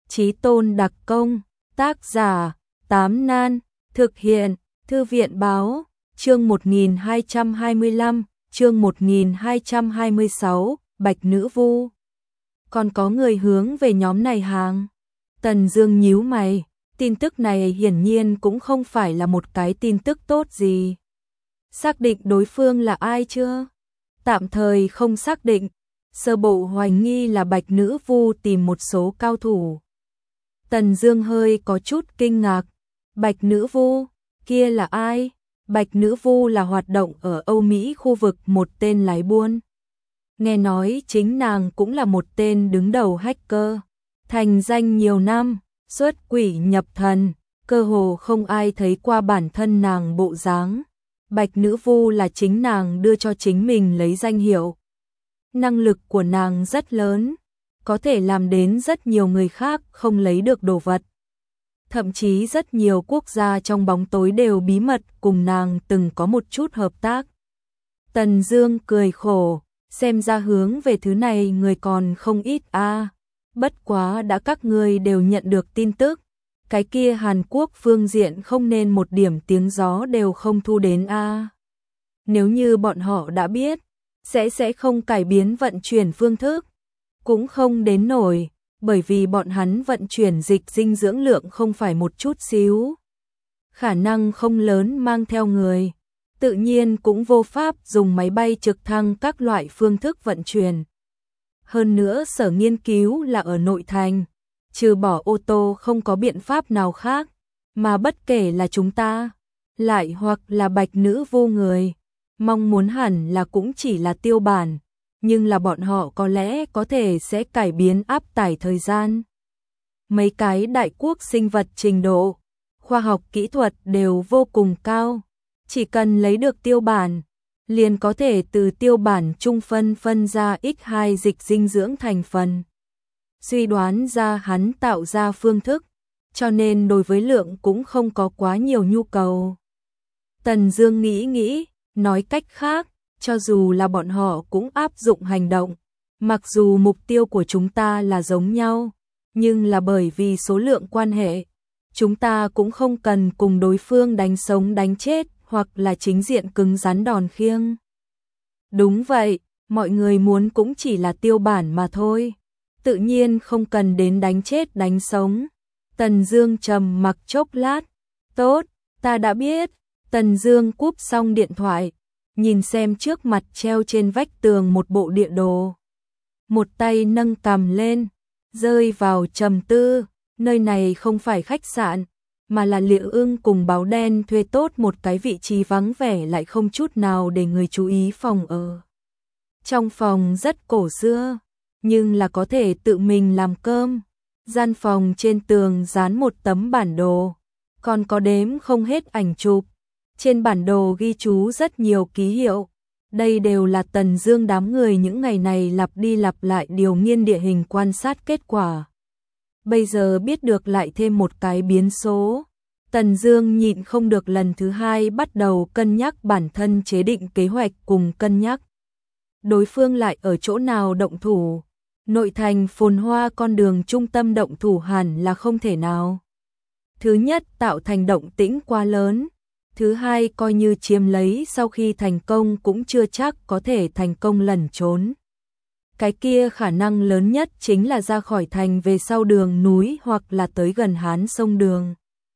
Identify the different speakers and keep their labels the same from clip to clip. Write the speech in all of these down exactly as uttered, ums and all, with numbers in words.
Speaker 1: Chí Tôn đặc công, tác giả, Tám Nan, thực hiện, Thư viện báo, chương một nghìn hai trăm hai mươi lăm, chương một nghìn hai trăm hai mươi sáu, Bạch Nữ Vu. Còn có người hướng về nhóm này hàng. Tần Dương nhíu mày, tin tức này hiển nhiên cũng không phải là một cái tin tức tốt gì. Xác định đối phương là ai chưa? Tạm thời không xác định, sơ bộ hoài nghi là Bạch Nữ Vu tìm một số cao thủ. Tần Dương hơi có chút kinh ngạc, Bạch Nữ Vu, kia là ai? Bạch Nữ Vu là hoạt động ở Âu Mỹ khu vực một tên lái buôn. Nghe nói chính nàng cũng là một tên đứng đầu hacker, thành danh nhiều năm, xuất quỷ nhập thần, cơ hồ không ai thấy qua bản thân nàng bộ dáng. Bạch Nữ Vu là chính nàng đưa cho chính mình lấy danh hiệu. Năng lực của nàng rất lớn, có thể làm đến rất nhiều người khác không lấy được đồ vật. Thậm chí rất nhiều quốc gia trong bóng tối đều bí mật cùng nàng từng có một chút hợp tác. Tần Dương cười khổ, xem ra hướng về thứ này người còn không ít a. À. Bất quá đã các ngươi đều nhận được tin tức, cái kia Hàn Quốc phương diện không nên một điểm tiếng gió đều không thu đến a. À. Nếu như bọn họ đã biết, sẽ sẽ không cải biến vận chuyển phương thức, cũng không đến nổi, bởi vì bọn hắn vận chuyển dịch dinh dưỡng lượng không phải một chút xíu. Khả năng không lớn mang theo người, tự nhiên cũng vô pháp dùng máy bay trực thăng các loại phương thức vận chuyển. Hơn nữa sở nghiên cứu là ở nội thành, trừ bỏ ô tô không có biện pháp nào khác, mà bất kể là chúng ta, lại hoặc là Bạch Nữ Vu người, mong muốn hẳn là cũng chỉ là tiêu bản, nhưng là bọn họ có lẽ có thể sẽ cải biến áp tải thời gian. Mấy cái đại quốc sinh vật trình độ, khoa học kỹ thuật đều vô cùng cao, chỉ cần lấy được tiêu bản, liền có thể từ tiêu bản trung phân phân ra nhân hai dịch dinh dưỡng thành phần. Suy đoán ra hắn tạo ra phương thức, cho nên đối với lượng cũng không có quá nhiều nhu cầu. Tần Dương nghĩ nghĩ, nói cách khác, cho dù là bọn họ cũng áp dụng hành động, mặc dù mục tiêu của chúng ta là giống nhau, nhưng là bởi vì số lượng quan hệ, chúng ta cũng không cần cùng đối phương đánh sống đánh chết hoặc là chính diện cứng rắn đòn khiêng. Đúng vậy, mọi người muốn cũng chỉ là tiêu bản mà thôi, tự nhiên không cần đến đánh chết đánh sống. Tần Dương trầm mặc chốc lát, tốt, ta đã biết. Tần Dương cúp xong điện thoại, nhìn xem trước mặt treo trên vách tường một bộ địa đồ. Một tay nâng cằm lên, rơi vào trầm tư, nơi này không phải khách sạn, mà là Liệu Ưng cùng Báo Đen thuê tốt một cái vị trí vắng vẻ lại không chút nào để người chú ý phòng ở. Trong phòng rất cổ xưa, nhưng là có thể tự mình làm cơm. Gian phòng trên tường dán một tấm bản đồ, còn có đếm không hết ảnh chụp. Trên bản đồ ghi chú rất nhiều ký hiệu. Đây đều là Tần Dương đám người những ngày này lặp đi lặp lại điều nghiên địa hình quan sát kết quả. Bây giờ biết được lại thêm một cái biến số. Tần Dương nhịn không được lần thứ hai bắt đầu cân nhắc bản thân chế định kế hoạch cùng cân nhắc. Đối phương lại ở chỗ nào động thủ? Nội thành phồn hoa con đường trung tâm động thủ hẳn là không thể nào. Thứ nhất, tạo thành động tĩnh quá lớn. Thứ hai, coi như chiếm lấy sau khi thành công cũng chưa chắc có thể thành công lẩn trốn. Cái kia khả năng lớn nhất chính là ra khỏi thành về sau đường núi hoặc là tới gần Hán sông đường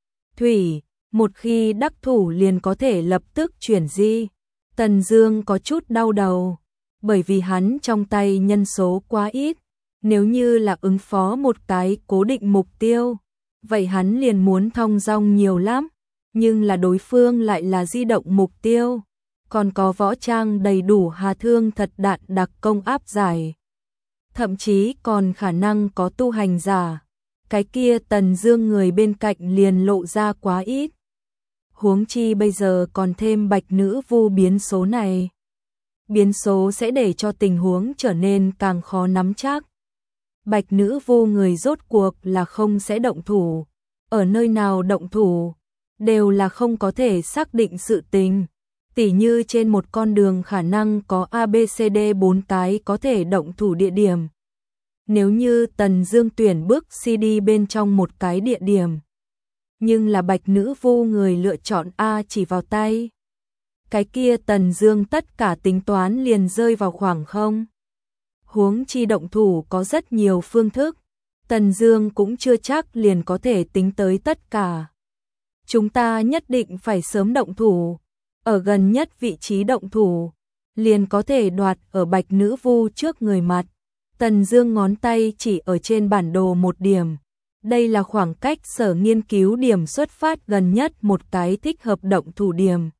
Speaker 1: thủy, một khi đắc thủ liền có thể lập tức chuyển di. Tần Dương có chút đau đầu, bởi vì hắn trong tay nhân số quá ít, nếu như là ứng phó một cái cố định mục tiêu, vậy hắn liền muốn thong dong nhiều lắm. Nhưng là đối phương lại là di động mục tiêu, còn có võ trang đầy đủ hà thương thật đạn đặc công áp giải. Thậm chí còn khả năng có tu hành giả, cái kia Tần Dương người bên cạnh liền lộ ra quá ít. Huống chi bây giờ còn thêm Bạch Nữ Vu biến số này. Biến số sẽ để cho tình huống trở nên càng khó nắm chắc. Bạch Nữ Vu người rốt cuộc là không sẽ động thủ, ở nơi nào động thủ đều là không có thể xác định sự tình. Tỉ như trên một con đường khả năng có a bê xê đê bốn cái có thể động thủ địa điểm. Nếu như Tần Dương tuyển bước xê đê bên trong một cái địa điểm, nhưng là Bạch Nữ Vu người lựa chọn A chỉ vào tay, cái kia Tần Dương tất cả tính toán liền rơi vào khoảng không. Huống chi động thủ có rất nhiều phương thức, Tần Dương cũng chưa chắc liền có thể tính tới tất cả. Chúng ta nhất định phải sớm động thủ, ở gần nhất vị trí động thủ, liền có thể đoạt ở Bạch Nữ Vu trước người mặt. Tần Dương ngón tay chỉ ở trên bản đồ một điểm. Đây là khoảng cách sở nghiên cứu điểm xuất phát gần nhất một cái thích hợp động thủ điểm.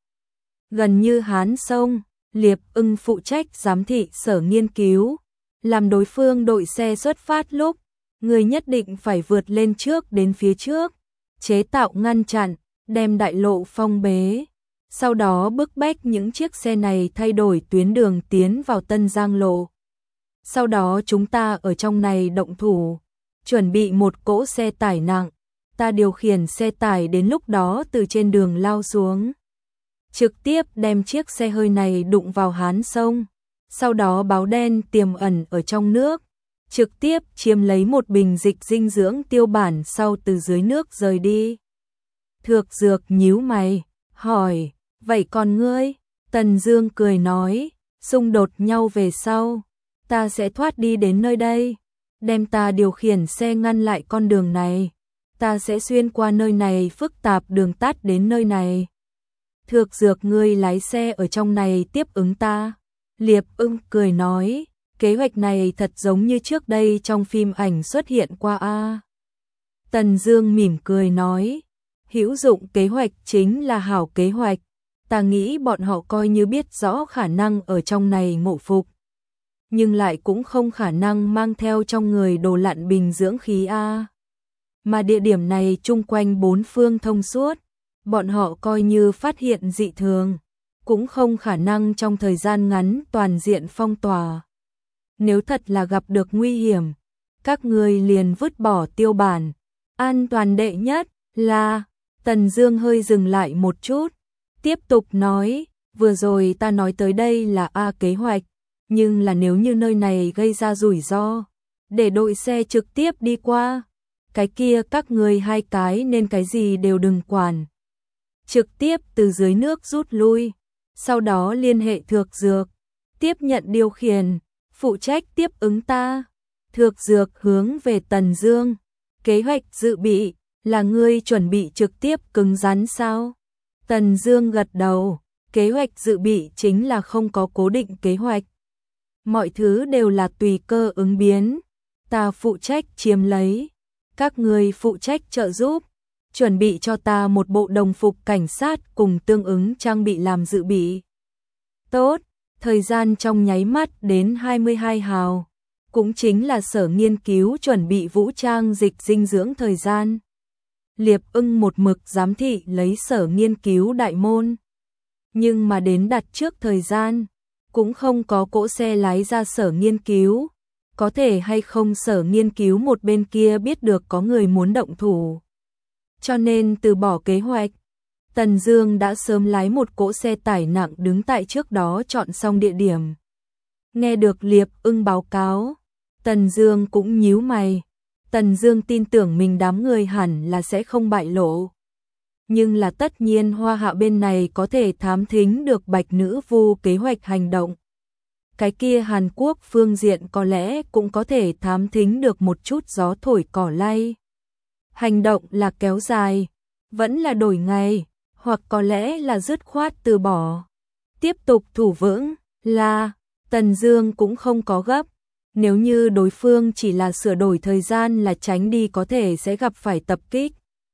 Speaker 1: Gần như Hán Sông, Liệp Ưng phụ trách giám thị sở nghiên cứu, làm đối phương đội xe xuất phát lúc, người nhất định phải vượt lên trước đến phía trước, chế tạo ngăn chặn, đem đại lộ phong bế, sau đó bức bách những chiếc xe này thay đổi tuyến đường tiến vào Tân Giang lộ. Sau đó chúng ta ở trong này động thủ, chuẩn bị một cỗ xe tải nặng, ta điều khiển xe tải đến lúc đó từ trên đường lao xuống, trực tiếp đem chiếc xe hơi này đụng vào Hán Sông, sau đó báo đen tiềm ẩn ở trong nước, trực tiếp chiếm lấy một bình dịch dinh dưỡng tiêu bản sau từ dưới nước rời đi. Thược Dược nhíu mày, hỏi, vậy còn ngươi? Tần Dương cười nói, xung đột nhau về sau, ta sẽ thoát đi đến nơi đây, đem ta điều khiển xe ngăn lại con đường này, ta sẽ xuyên qua nơi này phức tạp đường tắt đến nơi này. Thược Dược ngươi lái xe ở trong này tiếp ứng ta. Liệp Ưng cười nói, kế hoạch này thật giống như trước đây trong phim ảnh xuất hiện qua a. Tần Dương mỉm cười nói, hữu dụng kế hoạch chính là hảo kế hoạch, ta nghĩ bọn họ coi như biết rõ khả năng ở trong này ngộ phục, nhưng lại cũng không khả năng mang theo trong người đồ lặn bình dưỡng khí a. Mà địa điểm này chung quanh bốn phương thông suốt, bọn họ coi như phát hiện dị thường, cũng không khả năng trong thời gian ngắn toàn diện phong tỏa. Nếu thật là gặp được nguy hiểm, các ngươi liền vứt bỏ tiêu bản, an toàn đệ nhất là. Tần Dương hơi dừng lại một chút, tiếp tục nói, vừa rồi ta nói tới đây là A kế hoạch, nhưng là nếu như nơi này gây ra rủi ro, để đội xe trực tiếp đi qua, cái kia các ngươi hai cái nên cái gì đều đừng quản, trực tiếp từ dưới nước rút lui, sau đó liên hệ Thược Dược, tiếp nhận điều khiển, phụ trách tiếp ứng ta. Thược Dược hướng về Tần Dương, kế hoạch dự bị là ngươi chuẩn bị trực tiếp cứng rắn sao? Tần Dương gật đầu, kế hoạch dự bị chính là không có cố định kế hoạch, mọi thứ đều là tùy cơ ứng biến, ta phụ trách chiếm lấy, các ngươi phụ trách trợ giúp, chuẩn bị cho ta một bộ đồng phục cảnh sát cùng tương ứng trang bị làm dự bị. Tốt, thời gian trong nháy mắt đến hai mươi hai hào, cũng chính là sở nghiên cứu chuẩn bị vũ trang dịch dinh dưỡng thời gian. Liệp Ưng một mực giám thị lấy sở nghiên cứu đại môn, nhưng mà đến đặt trước thời gian, cũng không có cỗ xe lái ra sở nghiên cứu, có thể hay không sở nghiên cứu một bên kia biết được có người muốn động thủ, cho nên từ bỏ kế hoạch. Tần Dương đã sớm lái một cỗ xe tải nặng đứng tại trước đó chọn xong địa điểm. Nghe được Liệp Ưng báo cáo, Tần Dương cũng nhíu mày. Tần Dương tin tưởng mình đám người hẳn là sẽ không bại lộ. Nhưng là tất nhiên Hoa Hạ bên này có thể thám thính được Bạch Nữ Vu kế hoạch hành động. Cái kia Hàn Quốc phương diện có lẽ cũng có thể thám thính được một chút gió thổi cỏ lay. Hành động là kéo dài, vẫn là đổi ngày, hoặc có lẽ là dứt khoát từ bỏ. Tiếp tục thủ vững là, Tần Dương cũng không có gấp. Nếu như đối phương chỉ là sửa đổi thời gian là tránh đi có thể sẽ gặp phải tập kích,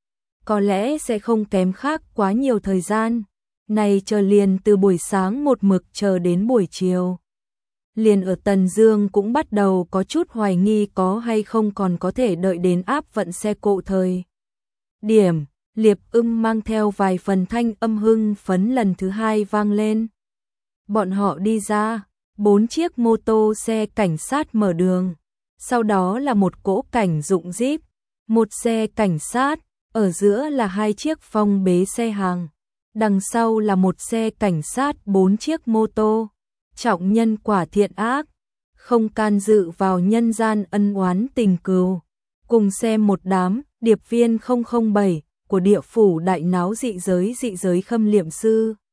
Speaker 1: có lẽ sẽ không kém khác quá nhiều thời gian. Này chờ liền từ buổi sáng một mực chờ đến buổi chiều. Liền ở Tần Dương cũng bắt đầu có chút hoài nghi có hay không còn có thể đợi đến áp vận xe cộ thời điểm. Liệp Ưng mang theo vài phần thanh âm hưng phấn lần thứ hai vang lên. Bọn họ đi ra, bốn chiếc mô tô xe cảnh sát mở đường, sau đó là một cỗ cảnh dụng Jeep, một xe cảnh sát, ở giữa là hai chiếc phong bế xe hàng, đằng sau là một xe cảnh sát bốn chiếc mô tô. Trọng nhân quả thiện ác, không can dự vào nhân gian ân oán tình cừu. Cùng xem một đám điệp viên không không bảy của địa phủ đại náo dị giới dị giới khâm liệm sư.